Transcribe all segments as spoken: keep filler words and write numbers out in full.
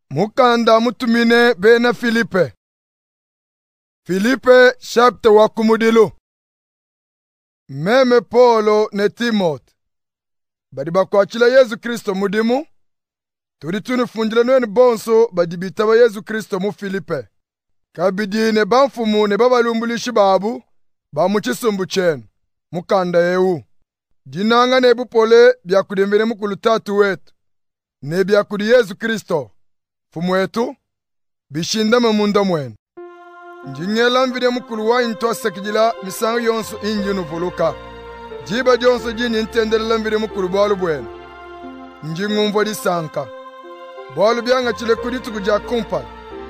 Mukanda mutumine bena Filipe. Filipe chapter wa kumudilo. Meme Paulo ne Timote. Badi bakwachila Yesu Kristo mudimu. Turi tunu funjila nweni bonso badi bitaba Yesu Kristo mu Filipe. Kabidi ne banfumu ne babalumbulishi babu. Ba muchisumbu chenu. Mukanda ewu. Jinanga ne bupole byakudembele mukulu tatu wetu. Ne byakudi Yesu Kristo. Fumu wetu. Bishinda mamunda mwenu. Njingela mvide mukulu wa into sekijila misangu yonsu injinu voluka. Jiba jonsu jini intendele mvide mukulu bwalu bwenu. Njingumvo di sanka. Bwalu byanga chile kuditu kuja kumpala.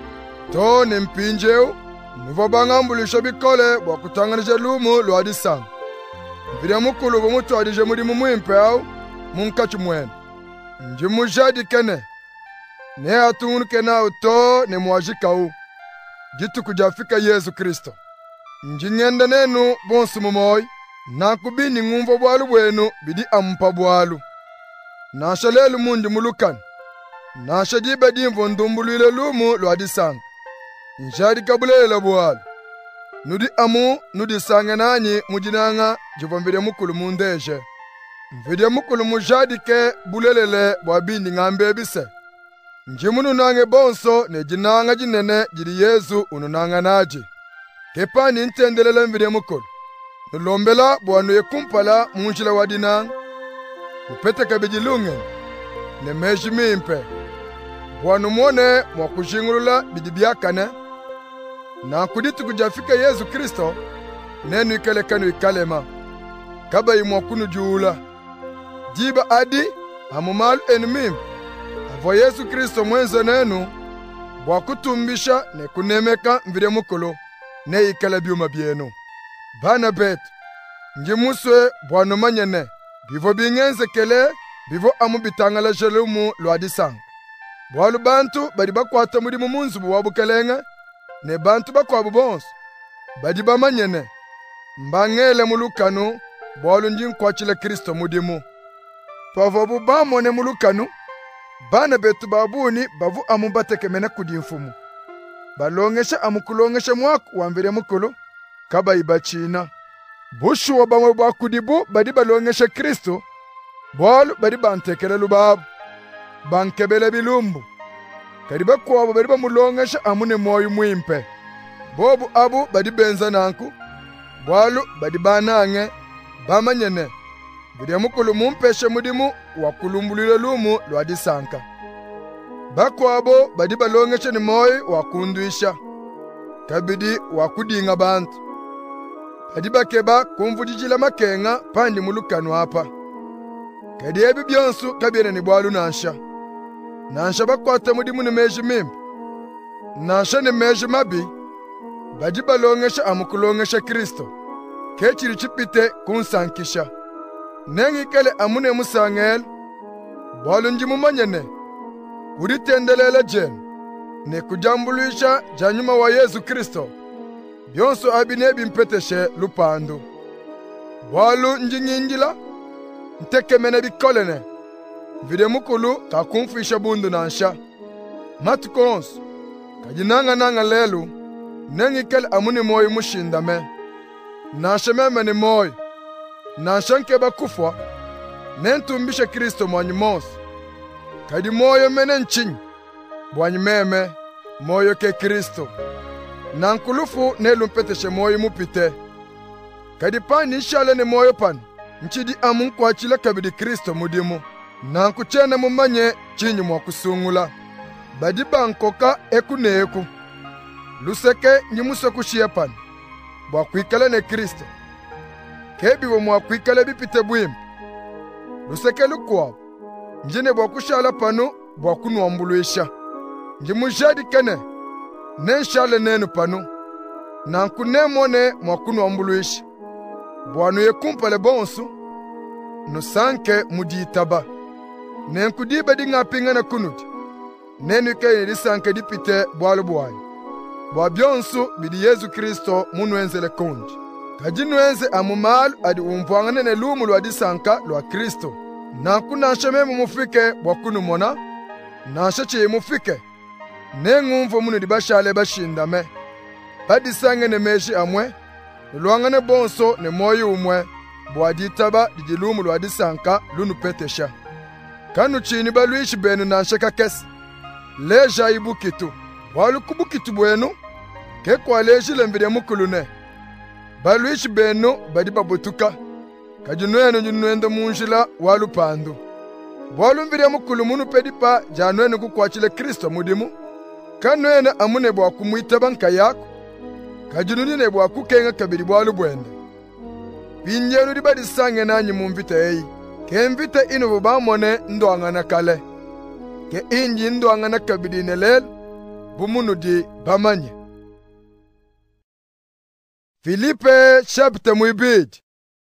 To ne mpinjeu. Nuvo banga mbulisho bikole wakutanganije lumu lwa di sanka. Mvide mukulu bumutu adije muri mumwimpe au munkachu mwenu. Njimujadi kene. Ne atunu kena uto ne mwajika u. Gitu kujafika Yesu Kristo. Njingenda nenu bonsu mumoi. Na kubini ngumvo bwalu bwenu bidi ampa bwalu. Nasha lelu mundi mulukani. Nasha jibe dimvo ndumbulile lumu lwadi sanga. Njadi kabulela bwalu. Nudi amu nudi sanga nanyi mujinanga jivambide mukulu mundeje. Mvide mukulu mujadi ke bulelele bwabindi ngambe bise. Njimunu nange bonso ne jinanga jinene jiri Yesu ununanga naji. Kepani intendelele mvide mukulu. Nulombela bwanu yekumpala munjila wadinanga. Upete kabijilungen. Ne meji mimpe. Bwanu mwone mwakujingulula bidibiakane. Na kuditu kujafika Yesu Kristo. Nenu ikale kanu ikalema. Kaba imwakunu juula. Jiba adi amumalu enumim. Avo Yesu Kristo mwenze nenu. Bwakutumbisha ne kunemeka mvide mukulu. Ne ikale biuma bienu. Bana betu. Njimuswe bwanu manyene. Bivo bingenze kele. Bivo amu bitangala jelumu lwadisanga. Bwalu bantu badi bakwata muri mumunzu buwabu kelenga. Ne bantu bakwabu bonsu. Badi bamanyene. Mbangele mulukanu. Bwalu njinkwachile Kristo mudimu. Pavobu bamone mulukanu. Bana betu babuni bavu amu batekemena kudinfumu. Balongesha amu kulongesha mwaku wamvire mukulu. Kaba ibachina. Bushu wa bamwe bakudibu badi balongesha Kristo. Bwalu badi bantekele lubabu. Bankebele bilumbu. Kadiba kwabo badi bamulongesha amune moyu mwimpe. Bobu abu badi benza nanku. Bwalu badi banange. Bamanyene. Bidi mukulu mumpeshe mudimu wakulumbulile lumu lwadi sanka. Bakwabo badi balongeshe ni moyi wakunduisha. Kabidi wakudinga bantu. Badi bakeba kumvujijila makenga pandi mulukanu hapa. Kadi ebi byonsu kabiene ni bwalu nansha. Nansha bakwata mudimu ni meji mimpi. Nansha ni meji mabi. Badi balongeshe amukulongeshe Kristo. Kechiri chipite kunsankisha. Nengi kele amune musangel. Bwalu njimu manyene. Kuri tendelele jen. Ne kujambulisha janyuma wa Yesu Kristo. Byonso abinebi mpeteshe lupandu. Bwalu njingingila. Nteke mene bikolene. Vide mukulu kakumfisha bundu nansha. Matukonsu. Kajinanga nanga lelu. Nengi kele amune moyi mushindame. Nansha meme ni moyi. Nanshanke bakufwa. Nentumbisha Kristo mwanyi monsu. Kadi moyo mene nchinyi. Bwanyi meme. Moyo ke Kristo. Nankulufu nelumpeteshe moyo mupite. Kadi pani ishale ne moyo pani. Nchidi amunku achile kabidi Kristo mudimu. Nankuchene mumanye chinyi mwakusungula. Badi bankoka eku ne eku. Luseke njimuso kushie pani. Bwakuikale ne Kristo. Kebi wa mwakwikale bipite bwimpi. Luseke lukwabo. Njine bwakushala panu bwakunu wambuluisha. Njimujadi kene. Nenshale nenu panu. Nanku nemone mwakunu wambuluisha. Bwanu yekumpale bonsu. Nusanke muditaba. Nenku dibe di ngapinga na kunuti. Nenu kene disanke dipite bwalu bwanyi. Bwabyonsu bidi Yesu Kristo munwenzele kunji. Kajinwenze amumalu adi umvwangane ne lumu lwadi sanka lwa Kristo. Nanku nansha memu mufike bwakunu mona. Nansha chie mufike. nengumvo munu dibashale bashindame badisange nemeshi amwe lwangane bonso ne moyo umwe bwaditaba didilumu lwadisanka lunu petesha kanu chini balwishi benu nansheka kesi leja ibukitu walukubukitu bwenu ke kwaleji lemvide mukulune balwishi benu badi babutuka kajunwenu junwendo munjila walupandu bwalumvide mukulu munu pedipa janwenu kukwachile Kristo mudimu kanwena amune bwa kumwitaba nka yako kajununine bwa kukenga kabiri bwalu bwende binyeru dibadi sange nanyi mumvita eyi ke mvita inu bubamone ndoangana kale ke inji ndoangana kabiri nelel bumunu di bamanye. Filipe chapter mwibidi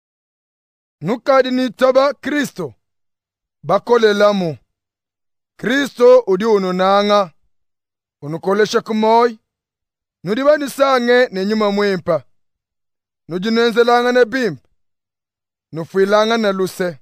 nukadi ni taba Kristo bakole lamu Kristo udi ununanga unukolesha kumoy nudibani sange ne nyuma mwimpa nujinenzelanga ne bimp nufuilanga na luse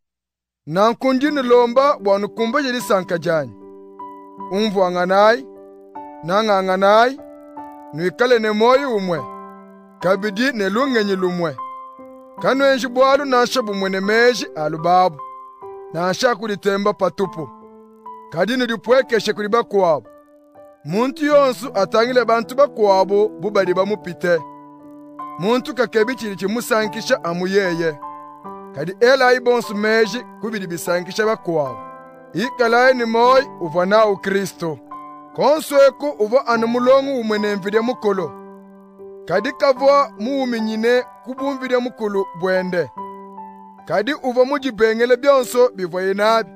nankunji nilomba bwanukumba jiri sanka janyi umvu anganai nanga anganai nuikale ne moyo umwe kabidi ne lungenyi lumwe kanu enji bwalu nasha bumwe ne meji alubabu nasha kulitemba patupu kadini dipwekeshe kuliba kwabo muntu yonsu atangile bantu bakwabo bubali bamupite muntu kakebi chili chimusankisha amuyeye kadi ela ibonsu meji kubili bisankisha bakwabo ikalaye ni moy uva nao Kristo konsweku uva anumulongu umwene mvide mukolo kadi kavwa muuminyine kubumvide mukulu bwende kadi uva mujibengele byonso bivoye nabi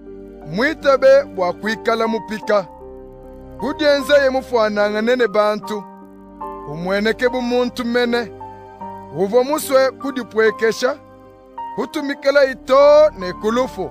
mwitabe bwa kwikala mupika kudienza ye mufwananga nene bantu umweneke bumuntu mene uvo muswe kudipwekesha kutumikela ito nekulufu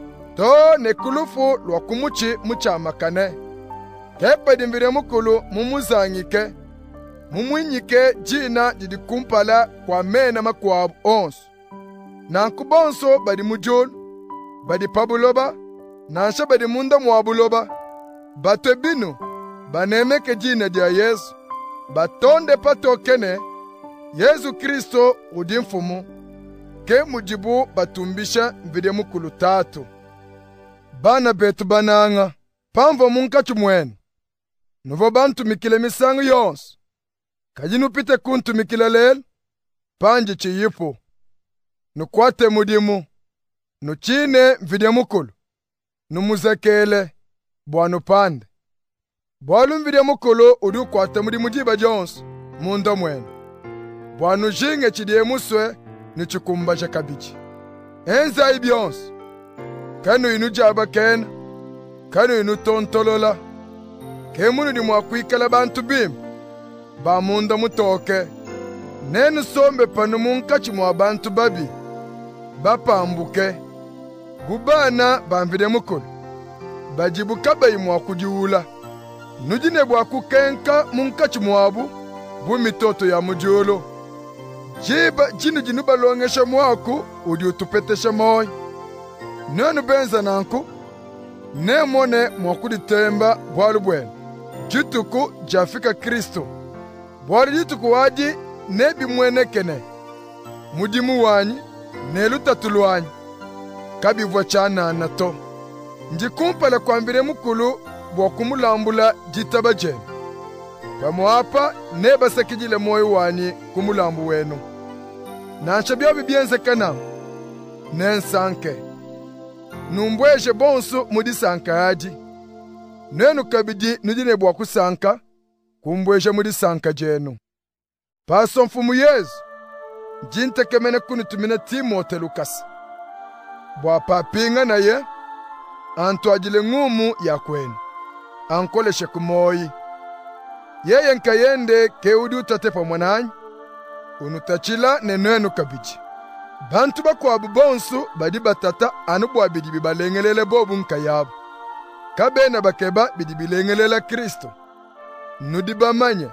to nekulufu lwakumuchi muchamakane kepe dimbire mukulu mumuzangike mumwinyike jina didikumpala kwa mena makwabu onsu nankubonso badi mujulu badi pabuloba nansha badi munda mwabuloba batwe binu banemeke jina dia Yesu batonde patokene Yesu Kristo udi mfumu ke mujibu batumbisha mvide mukulu tatu bana betu bananga pamvo munkachu mwenu nuvo bantu mikile misangu yonsu kajinu pite kuntu mikile lel panji chiyipu nukwate mudimu nuchine mvide mukulu numuzekele bwanu pande bwalu mvide mukulu udi ukwate mudimu jiba jonsu munda mwenu bwanu jinge chidie muswe nichukumba chakabichi enza ibyonsu kanu inu jaba kena kanu inu tontolola kemunu di mwakwikala bantu bim ba munda mutoke nenu sombe panu munkachi mwa bantu babi bapambuke bubana bamvide mukulu bajibuka bayi mwakujiula nujine bwakukenka munkachi mwabu bumitoto ya mujolo jiba jinu jinu balongesha mwaku udi utupetesha moy nenu benza nanku nemone mwakuditemba bwalu bwenu jituku jafika Kristo bwali jituku wadi nebi mwenekene mudimu wanyi nelutatu wanyi kabivwa chana nato ndikumpala kwambire mukulu bwakumulambula jitaba jenu pamwapa neba sakijile moyo wani kumulambu wenu nansha byabi byenze kana nensanke numbweje bonso mudisanka yadi nenu kabidi nujine bwa kusanka kumbweje mudisanka jenu paso mfumu Yesu jinte kemene kunu tumine Timote Lukasi bwa papinga na ye antu ajile ngumu ya kwenu ankoleshe kumoyi yeye nkayende keudi utatepa mwananyi unutachila nenenu kabiji bantu bakwabu bonsu badi batata anu bwa bidi bibalengelele bobu nkayabu kabena bakeba bidi bilengelela Kristo nudi bamanye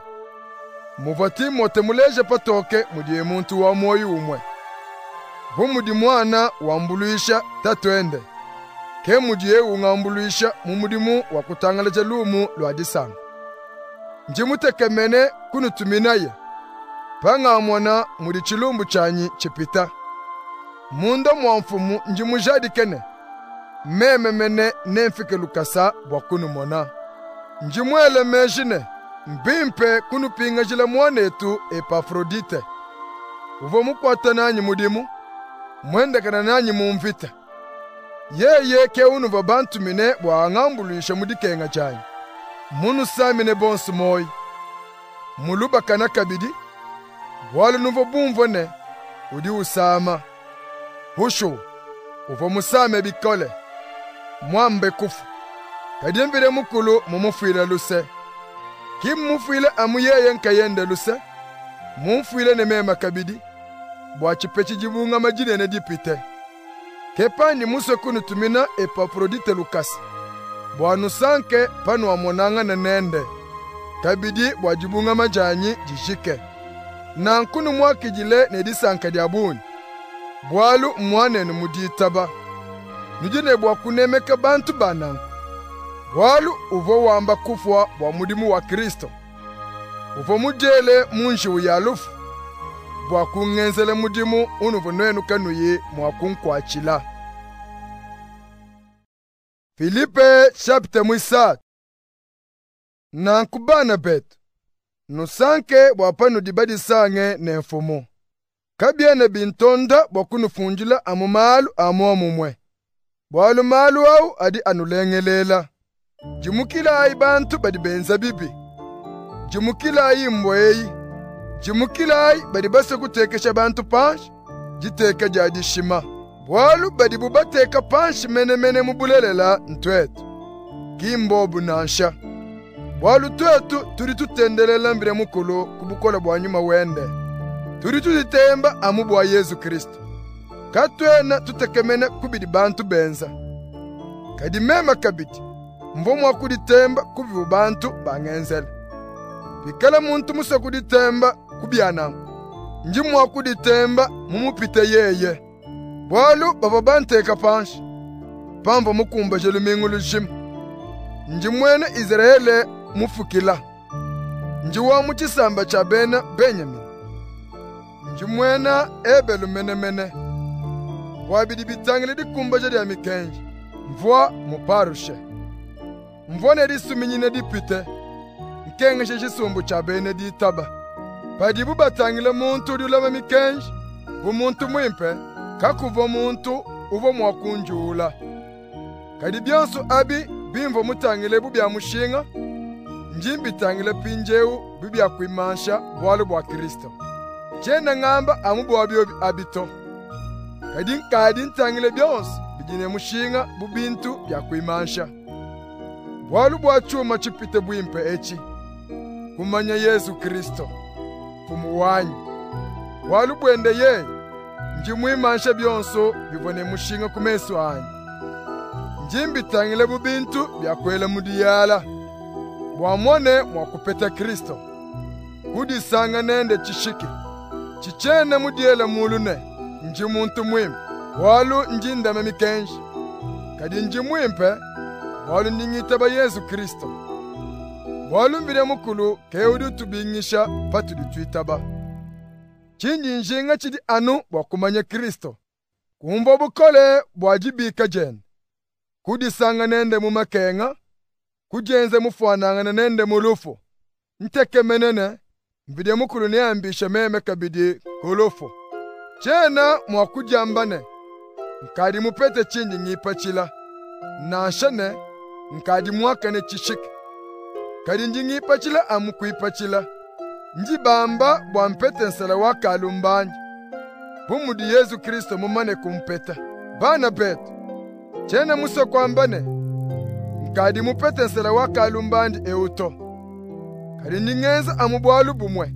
muva Timote muleje patoke mudie muntu wa moyo umwe bumudi mwana wambuluisha tatwende ke mudiye ungambuluisha mu mudimu wa kutangalaja lumu lwa disanga. Njimutekemene kunutuminaye, pangamwana mudi chilumbu chanyi chipita. Mundo mwamfumu njimujadikene, meme mene nemfike lukasa bwa kunumona. Njimwele mejine, mbimpe kunupinga jila mwanetu Epafrodite. Uvo mukwata nanyi mudimu, mwendekana nanyi mumvita. Yeye ke unuva bantu mine bwa ngambuluisha mudikenga chanyi. Munu samine bonsu moi. Muluba kana kabidi, bwalu nuvo bumvone, udi usama. Hushu, uvo musame bikole, mwambe kufu. Kadimbire mukulu mumufuile luse. Kim mufuile amuyeye nkayende luse. Mumufuile ne mema kabidi. Bwachi pechi jibunga majine ne dipite. Kepani muso kunu tumina Epafrodite Lukasi. Bwanu sanke panu amonanga ne nende. Kabidi bwajibunga majanyi jishike. Na nkunu mwakijile ne disanka diabuni. Bwalu mwane ni muditaba. Nujine bwakunemeka bantu banangu. Bwalu uvo wamba kufwa bwa mudimu wa Kristo. Uvo mujele munji uyalufu. Bwakungenzele mudimu unuvo nwenu kanuye mwakunkwachila. Filipe chapter mwisatu. Na nkubana betu. Nusanke bwapanu dibadi sange ne mfumu. Kabyene bintonda bwakunufunjila amumalu amomumwe. Bwalu malu au adi anulengelela. Jimukila ayi bantu badi benza bibi. Jimukila ayi mbweyi. Jimukila ayi badi base kutekesha bantu panshi. Jiteka jadi shima. Bwalu badi bubateka panshi mene mene mubulelela ntwetu. Kimbobu nansha. Bwalu twetu turi tutendelela mbire mukulu kubukola bwanyuma wende. Turi tuzitemba amu bwa Yesu Kristo. Katwena tutekemene kubidi bantu benza. Kadi mema kabidi. Mvomwa kuditemba kubivu bantu bangenzela. Pikala muntu musa kuditemba kubyanangu. Njimwa kuditemba mumupite yeye. Bwalu baba banteka panshi. Pambo mukumba jelu mingulu jimu. Njimwene Israele mufukila. Njiwa muchisamba cha bena Benjamin. Njimwena ebelu mene mene. Wabidi bitangile di kumba jadi ya mikenji. Mvua muparushe. Mvua ne di suminyine di pite. Nkenge sheshi sumbu cha bene di taba. Padibu batangile muntu di ulama mikenji. Bu muntu mwimpe. Kakuvo muntu uvo mwakunjula. Kadi bionsu abi bimvo mutangile bubi ya mushinga. Njimbi tangile pinjeu bubi ya kuimansha bwalu bwa Kristo. Chena ngamba amubu wabio abito. Kadi nkadi ntangile bionsu bijine mushinga bubintu ya kuimansha. Bwalu bwa chuma chipite buimpe echi. Kumanya Yesu Kristo. Fumuwanyi. Bwalu bwende ye. Njimuimansha bionsu bivone mushinga kumesu anyi. Njimbi tangile bubintu bya kwele mudiyala. Bwamone mwakupeta Kristo. Kudisanga nende chishike. Chichene mudiyela mulune. Njimuntu mwimpe. Walu njindame mikenji. Kadi njimwimpe. Walu ningitaba Yesu Kristo. Walu mbire mukulu keudu tubingisha patudi tuitaba. Chinji njinga chidi anu wakumanya Kristo. Kumbo bukole bwajibika jen. Kudisanga nende mumakenga. Kujenze mufuananga nende mulufu. Nteke menene. Mbide mukulu niambisha meme kabidi kulufu. Chena mwakujambane. Nkadi mupete chinji ngipachila. Nashane. Nkadi mwakane chishike. Kadi njingipachila amukuipachila. Njibamba bwampete nsala wakalumbanje. Bumudi Yesu Kristo mumane kumpeta. Bana betu. Chena muso kwambane. Nkadi mupete nsala wakalumbanje euto. Kadi ningenza amubwalu bumwe.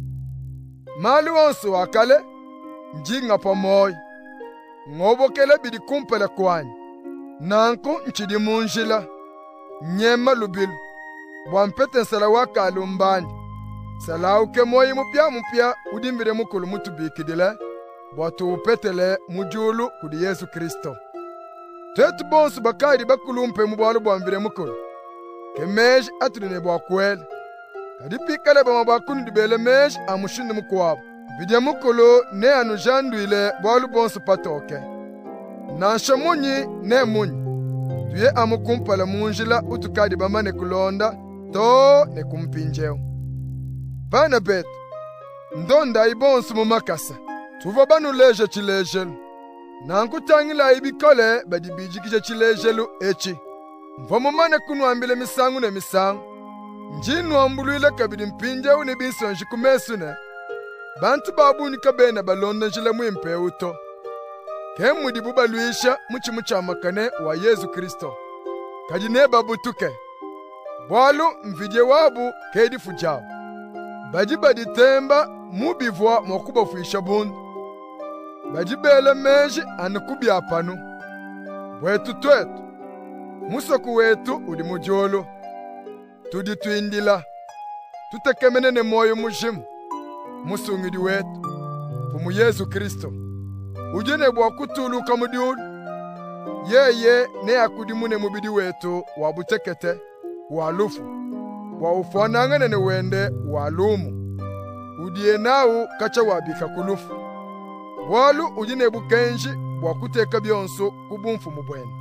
Malu onsu wakale. Njinga pamoy. Ngobokele bidi kumpele kwanyi. Nanku nchidi munjila. Nyema lubilu. Bwampete nsala wakalumbanje. Salauke moyi mupya mupya udimbire mukulu mutubikidile. Bwatu upetele mujulu kudi Yesu Kristo. twetu bonso bakadi bakulumpe mu bwalu bwamvire mukulu kemeji atuline bwakwele kadi pikale bama bakunu dibele meji amushindi mukwabo vidya mukulu ne anu jandwile bwalu bonso patoke nansha munyi ne munyi tuye amukumpala munjila utukadi bamane kulonda to ne kumpinjeo bana betu ndonda ibonso mu makasa tuva banu leje chilejelu nankutangila ibikole badibijikije chilejelu echi mvomumane kunwambile misangu ne misangu njinwambulwile kabidi mpinjeu ne binsonji kumesune bantu babunika bena balonda njila mwimpe uto kemudi bubalwisha muchimu cha makane wa Yesu Kristo kadi ne babutuke bwalu mvidye wabu kedi fujao badi badi temba mubivwa mwakuba fuisha bundu badi bele meji anukubya panu bwetu twetu musoku wetu udi mujolo tudi tuindila tutekemene ne moyo mujimu musungidi wetu fumu Yesu Kristo ujene bwa kutuluka mudiulu yeye ne akudimune mubidi wetu wabutekete walufu wa ufanangane ne wende walumu udie nawu kacha wabika kulufu walu ujine bukenji bwa kuteka byonso kubumfu mubwene.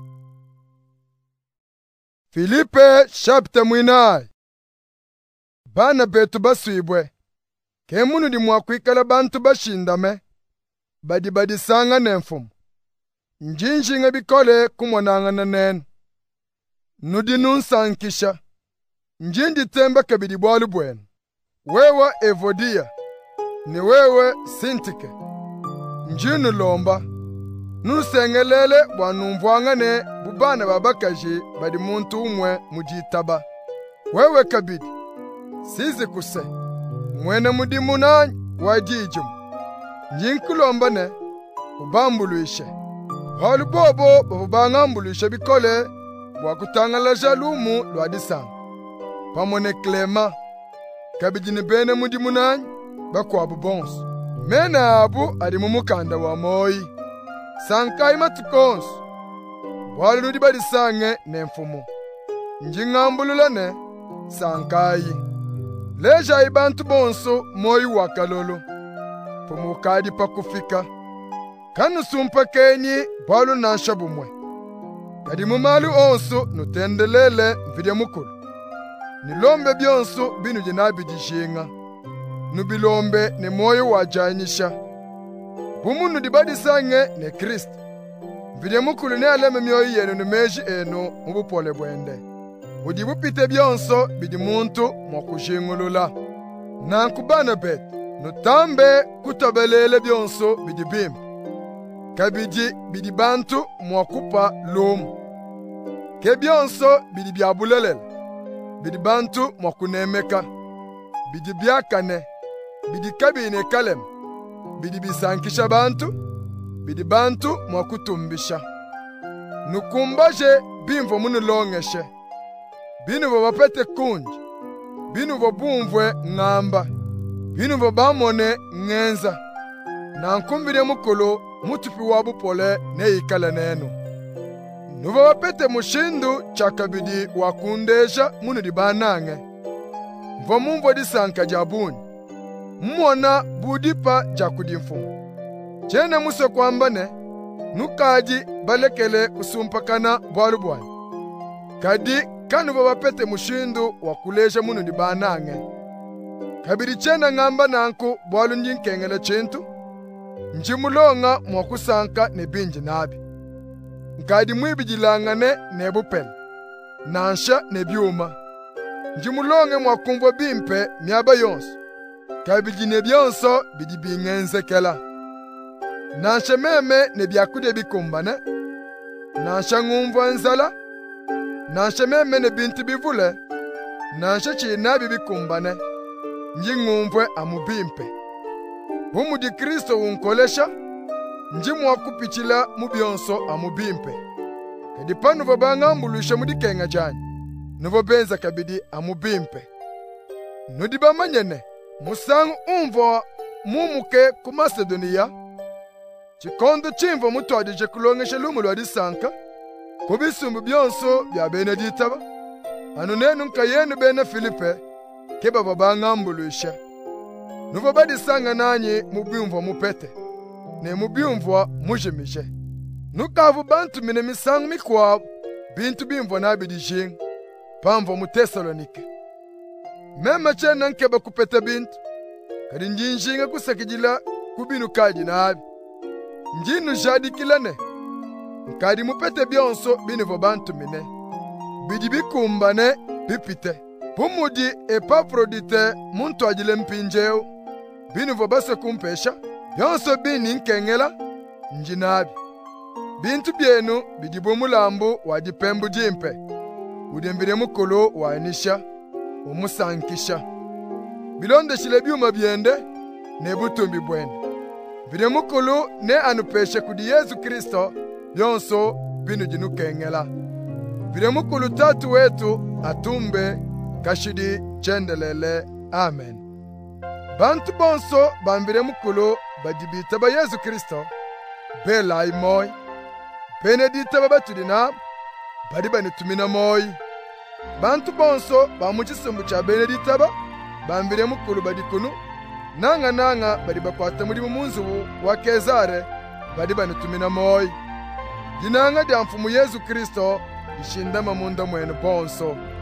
Filipe chapter mwinai. Bana betu baswibwe kemunu di mwakwikala bantu bashindame badi badi sanga nemfumu njinjinga bikole kumwanangana nenu nudi nunsankisha njindi temba kabidi bwalu bwenu wewe Evodia ni wewe Sintike njinu lomba nusengelele bwanumvwangane bubana babakaji badi muntu umwe mujitaba wewe kabidi sizi kuse mwene mudimu nanyi wajijumu njinkulomba ne ubambuluishe halu bobo babangambuluishe bikole bwakutangalaja lumu lwadisanga pamone Klema kabidi ni bene mudimu nanyi bakwabu bonso mena abu ali mumukanda wa moyi sankai matukonso bwali nudi badi sange ne mfumu njingambulula ne sankai leja ibantu bonso moyi wakalolo fumu kadi pakufika kanu sumpa kenyi bwalu nansha bumwe kadi mumalu onso nutendelele mvidya mukulu nilombe byonso binu jinabidishinga nubilombe ne moyo wajanyisha bumu dibadi sange ne Kristo mvidya mukulu ne aleme myoyo yenu numeji eno mubupole bwende udi bupite byonso bidi muntu mwakujingulula nankubana betu nutambe kutabelele byonso bidi bimba kabidi bidi bantu mwakupa lumu ke byonso bidi byabulelele bidi bantu mwakunemeka bidi byakane bidi kabine kalem bidi bisankisha bantu bidi bantu mwakutumbisha nukumbaje bimvo munulongeshe binu babapete kunji binu babumvwe ngamba binu babamone ngenza nankumbire mukulu mutupi wabupole neikala nenu nuva wapete mushindu chakabidi wakundesha munu dibanange mva mumvo disanka jabuni mwona budipa jakudimfumu chene muse kwambane nukaji balekele kusumpakana bwalu bwani kadi kanu wapete mushindu wakulesha munu dibanange kabidi chena ngamba nanku bwalu njinkengele chintu njimulonga mwakusanka ne binji nabi nkadi mwibijilangane ne bupele nansha ne byuma njimulonge mwakumvwa bimpe myaba yonso kabidi ne byonso bidi bingenzekela nansha meme ne byakude bikumbane nansha ngumvwa nzala nansha meme ne bintu bivule nansha chinabi bikumbane njingumvwe amubimpe bumu di Kristo unkolesha njimu wakupichila mubyonso amubimpe kadi panu vabangambuluisha mudikenga jani nuvo benza kabidi amubimpe nudi bamanyene musangu umvo mumuke ku Macedonia chikondo chimvo mutwadije kulongesha lumu lwa disanka kubisumbu byonso bya bene ditaba anu nenu nka yenu bene Filipe keba babang'ambulusha nuvo badisanga nanyi mubyumvwa mupete ne mubyumvwa mujimishe nukavu bantu mine misangu mikwabo bintu bimvwa nabidijinga pamvwa mu Tesalonike mema chena nkeba kupete bintu kadi njinjinga kusakijila kubinu kaji nabi njinu jadikilane nkadi mupete byonso binivo bantu mine bidi bikumbane bipite pumudi Epafrodite muntu ajile mpinjeo binivo base kumpesha byonso bini nkengela njinabi bintu byenu bidi bumulambu wadipembu jimpe udembire mukolo wanisha umusankisha bilondeshile byuma byende ne butumbi bwende bide mukolo ne anupeshe kudi Yesu Kristo byonso binu jinukengela bide mukolo tatu wetu atumbe kashidi chendelele amen. Bantu bonso bambire mukolo badibita ba Yesu Kristo bela imoy benedita babatudina badi banitumina moy bantu bonso bamuchisumbu cha benedita ba bambire mukolo badikunu nanga nanga badi bakwata muri munzu wa Kezare badi banitumina moy dinanga dya mfumu Yesu Kristo ishindama munda mwene bonso.